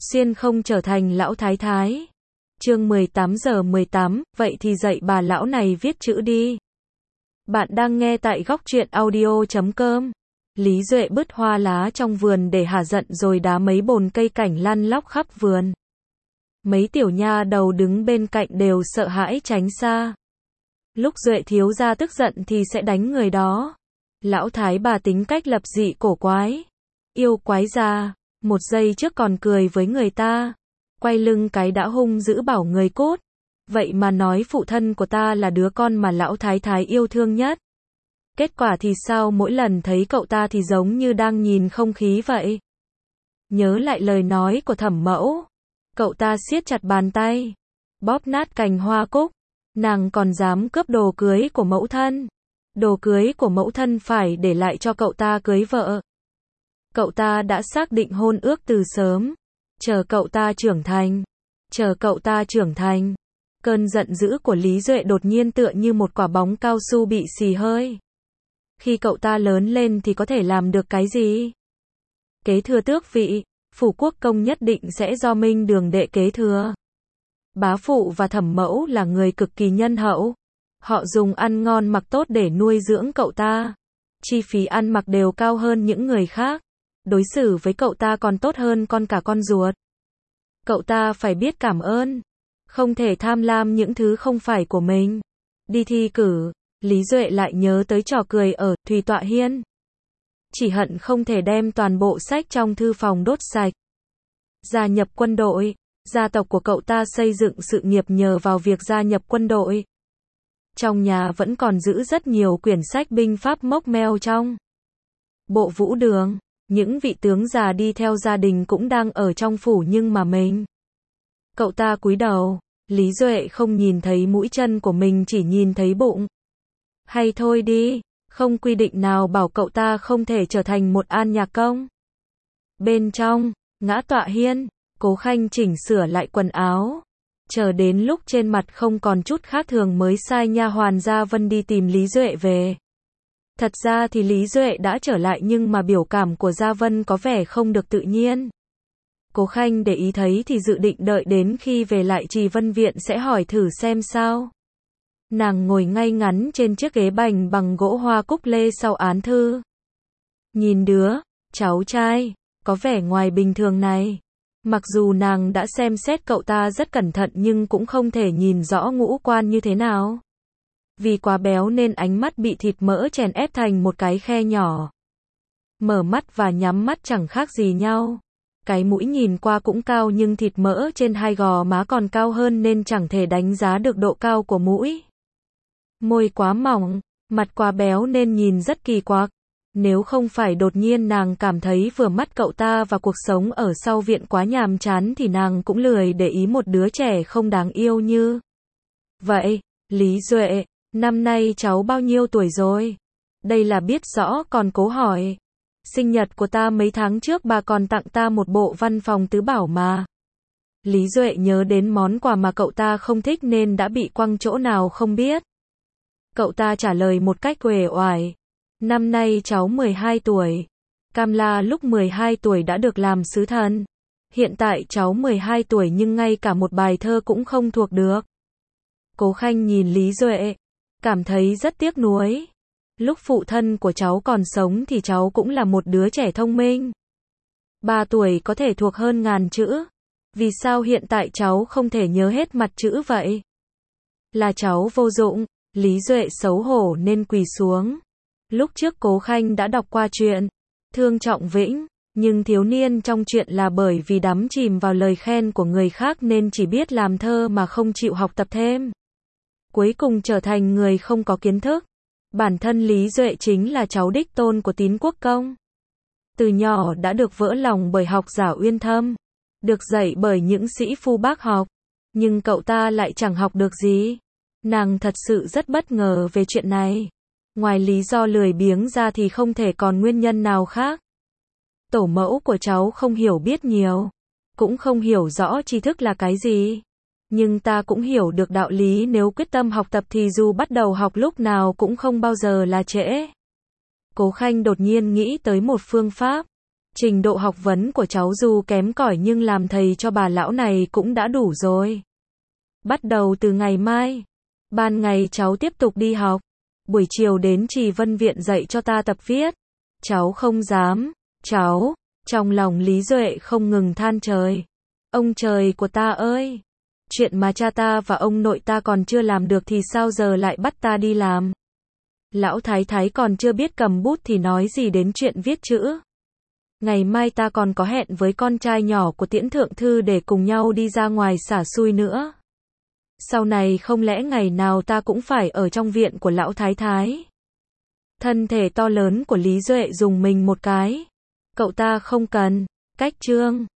Xuyên không trở thành lão thái thái. Chương 18:18, vậy thì dạy bà lão này viết chữ đi. Bạn đang nghe tại góc truyện audio.com. Lý Duệ bứt hoa lá trong vườn để hả giận rồi đá mấy bồn cây cảnh lăn lóc khắp vườn. Mấy tiểu nha đầu đứng bên cạnh đều sợ hãi tránh xa. Lúc Duệ thiếu gia tức giận thì sẽ đánh người đó. Lão thái bà tính cách lập dị cổ quái. Yêu quái già, một giây trước còn cười với người ta. Quay lưng cái đã hung dữ bảo người cút. Vậy mà nói phụ thân của ta là đứa con mà lão thái thái yêu thương nhất. Kết quả thì sao, mỗi lần thấy cậu ta thì giống như đang nhìn không khí vậy. Nhớ lại lời nói của thẩm mẫu. Cậu ta siết chặt bàn tay. Bóp nát cành hoa cúc. Nàng còn dám cướp đồ cưới của mẫu thân. Đồ cưới của mẫu thân phải để lại cho cậu ta cưới vợ. Cậu ta đã xác định hôn ước từ sớm. Chờ cậu ta trưởng thành. Chờ cậu ta trưởng thành. Cơn giận dữ của Lý Duệ đột nhiên tựa như một quả bóng cao su bị xì hơi. Khi cậu ta lớn lên thì có thể làm được cái gì? Kế thừa tước vị, phủ quốc công nhất định sẽ do Minh Đường đệ kế thừa. Bá phụ và thẩm mẫu là người cực kỳ nhân hậu. Họ dùng ăn ngon mặc tốt để nuôi dưỡng cậu ta. Chi phí ăn mặc đều cao hơn những người khác. Đối xử với cậu ta còn tốt hơn con cả con ruột. Cậu ta phải biết cảm ơn. Không thể tham lam những thứ không phải của mình. Đi thi cử, Lý Duệ lại nhớ tới trò cười ở Thùy Tọa Hiên. Chỉ hận không thể đem toàn bộ sách trong thư phòng đốt sạch. Gia nhập quân đội, gia tộc của cậu ta xây dựng sự nghiệp nhờ vào việc gia nhập quân đội. Trong nhà vẫn còn giữ rất nhiều quyển sách binh pháp mốc meo trong bộ vũ đường. Những vị tướng già đi theo gia đình cũng đang ở trong phủ nhưng mà mình. Cậu ta cúi đầu, Lý Duệ không nhìn thấy mũi chân của mình, chỉ nhìn thấy bụng. Hay thôi đi, không quy định nào bảo cậu ta không thể trở thành một an nhạc công. Bên trong, ngã tọa hiên, Cố Khanh chỉnh sửa lại quần áo. Chờ đến lúc trên mặt không còn chút khác thường mới sai nha hoàn Gia Vân đi tìm Lý Duệ về. Thật ra thì Lý Duệ đã trở lại nhưng mà biểu cảm của Gia Vân có vẻ không được tự nhiên. Cố Khanh để ý thấy thì dự định đợi đến khi về lại Trì Vân Viện sẽ hỏi thử xem sao. Nàng ngồi ngay ngắn trên chiếc ghế bành bằng gỗ hoa cúc lê sau án thư. Nhìn đứa cháu trai có vẻ ngoài bình thường này. Mặc dù nàng đã xem xét cậu ta rất cẩn thận nhưng cũng không thể nhìn rõ ngũ quan như thế nào. Vì quá béo nên ánh mắt bị thịt mỡ chèn ép thành một cái khe nhỏ. Mở mắt và nhắm mắt chẳng khác gì nhau. Cái mũi nhìn qua cũng cao nhưng thịt mỡ trên hai gò má còn cao hơn nên chẳng thể đánh giá được độ cao của mũi. Môi quá mỏng, mặt quá béo nên nhìn rất kỳ quặc. Nếu không phải đột nhiên nàng cảm thấy vừa mắt cậu ta và cuộc sống ở sau viện quá nhàm chán thì nàng cũng lười để ý một đứa trẻ không đáng yêu như vậy. Lý Duệ, năm nay cháu bao nhiêu tuổi rồi? Đây là biết rõ còn cố hỏi. Sinh nhật của ta mấy tháng trước bà còn tặng ta một bộ văn phòng tứ bảo mà. Lý Duệ nhớ đến món quà mà cậu ta không thích nên đã bị quăng chỗ nào không biết. Cậu ta trả lời một cách uể oải. Năm nay cháu 12 tuổi. Cam La lúc 12 tuổi đã được làm sứ thần. Hiện tại cháu 12 tuổi nhưng ngay cả một bài thơ cũng không thuộc được. Cố Khanh nhìn Lý Duệ, cảm thấy rất tiếc nuối. Lúc phụ thân của cháu còn sống thì cháu cũng là một đứa trẻ thông minh. 3 tuổi có thể thuộc hơn ngàn chữ. Vì sao hiện tại cháu không thể nhớ hết mặt chữ vậy? Là cháu vô dụng. Lý Duệ xấu hổ nên quỳ xuống. Lúc trước Cố Khanh đã đọc qua chuyện Thương Trọng Vĩnh, nhưng thiếu niên trong chuyện là bởi vì đắm chìm vào lời khen của người khác nên chỉ biết làm thơ mà không chịu học tập thêm. Cuối cùng trở thành người không có kiến thức. Bản thân Lý Duệ chính là cháu đích tôn của Tín Quốc Công. Từ nhỏ đã được vỡ lòng bởi học giả uyên thâm, được dạy bởi những sĩ phu bác học, nhưng cậu ta lại chẳng học được gì. Nàng thật sự rất bất ngờ về chuyện này. Ngoài lý do lười biếng ra thì không thể còn nguyên nhân nào khác. Tổ mẫu của cháu không hiểu biết nhiều, cũng không hiểu rõ tri thức là cái gì. Nhưng ta cũng hiểu được đạo lý, nếu quyết tâm học tập thì dù bắt đầu học lúc nào cũng không bao giờ là trễ. Cố Khanh đột nhiên nghĩ tới một phương pháp. Trình độ học vấn của cháu dù kém cỏi nhưng làm thầy cho bà lão này cũng đã đủ rồi. Bắt đầu từ ngày mai, ban ngày cháu tiếp tục đi học, buổi chiều đến Trì Vân Viện dạy cho ta tập viết. Cháu không dám, cháu, trong lòng Lý Duệ không ngừng than trời. Ông trời của ta ơi! Chuyện mà cha ta và ông nội ta còn chưa làm được thì sao giờ lại bắt ta đi làm? Lão thái thái còn chưa biết cầm bút thì nói gì đến chuyện viết chữ. Ngày mai ta còn có hẹn với con trai nhỏ của Tiễn Thượng Thư để cùng nhau đi ra ngoài xả xui nữa. Sau này không lẽ ngày nào ta cũng phải ở trong viện của lão thái thái? Thân thể to lớn của Lý Duệ dùng mình một cái. Cậu ta không cần. Cách chương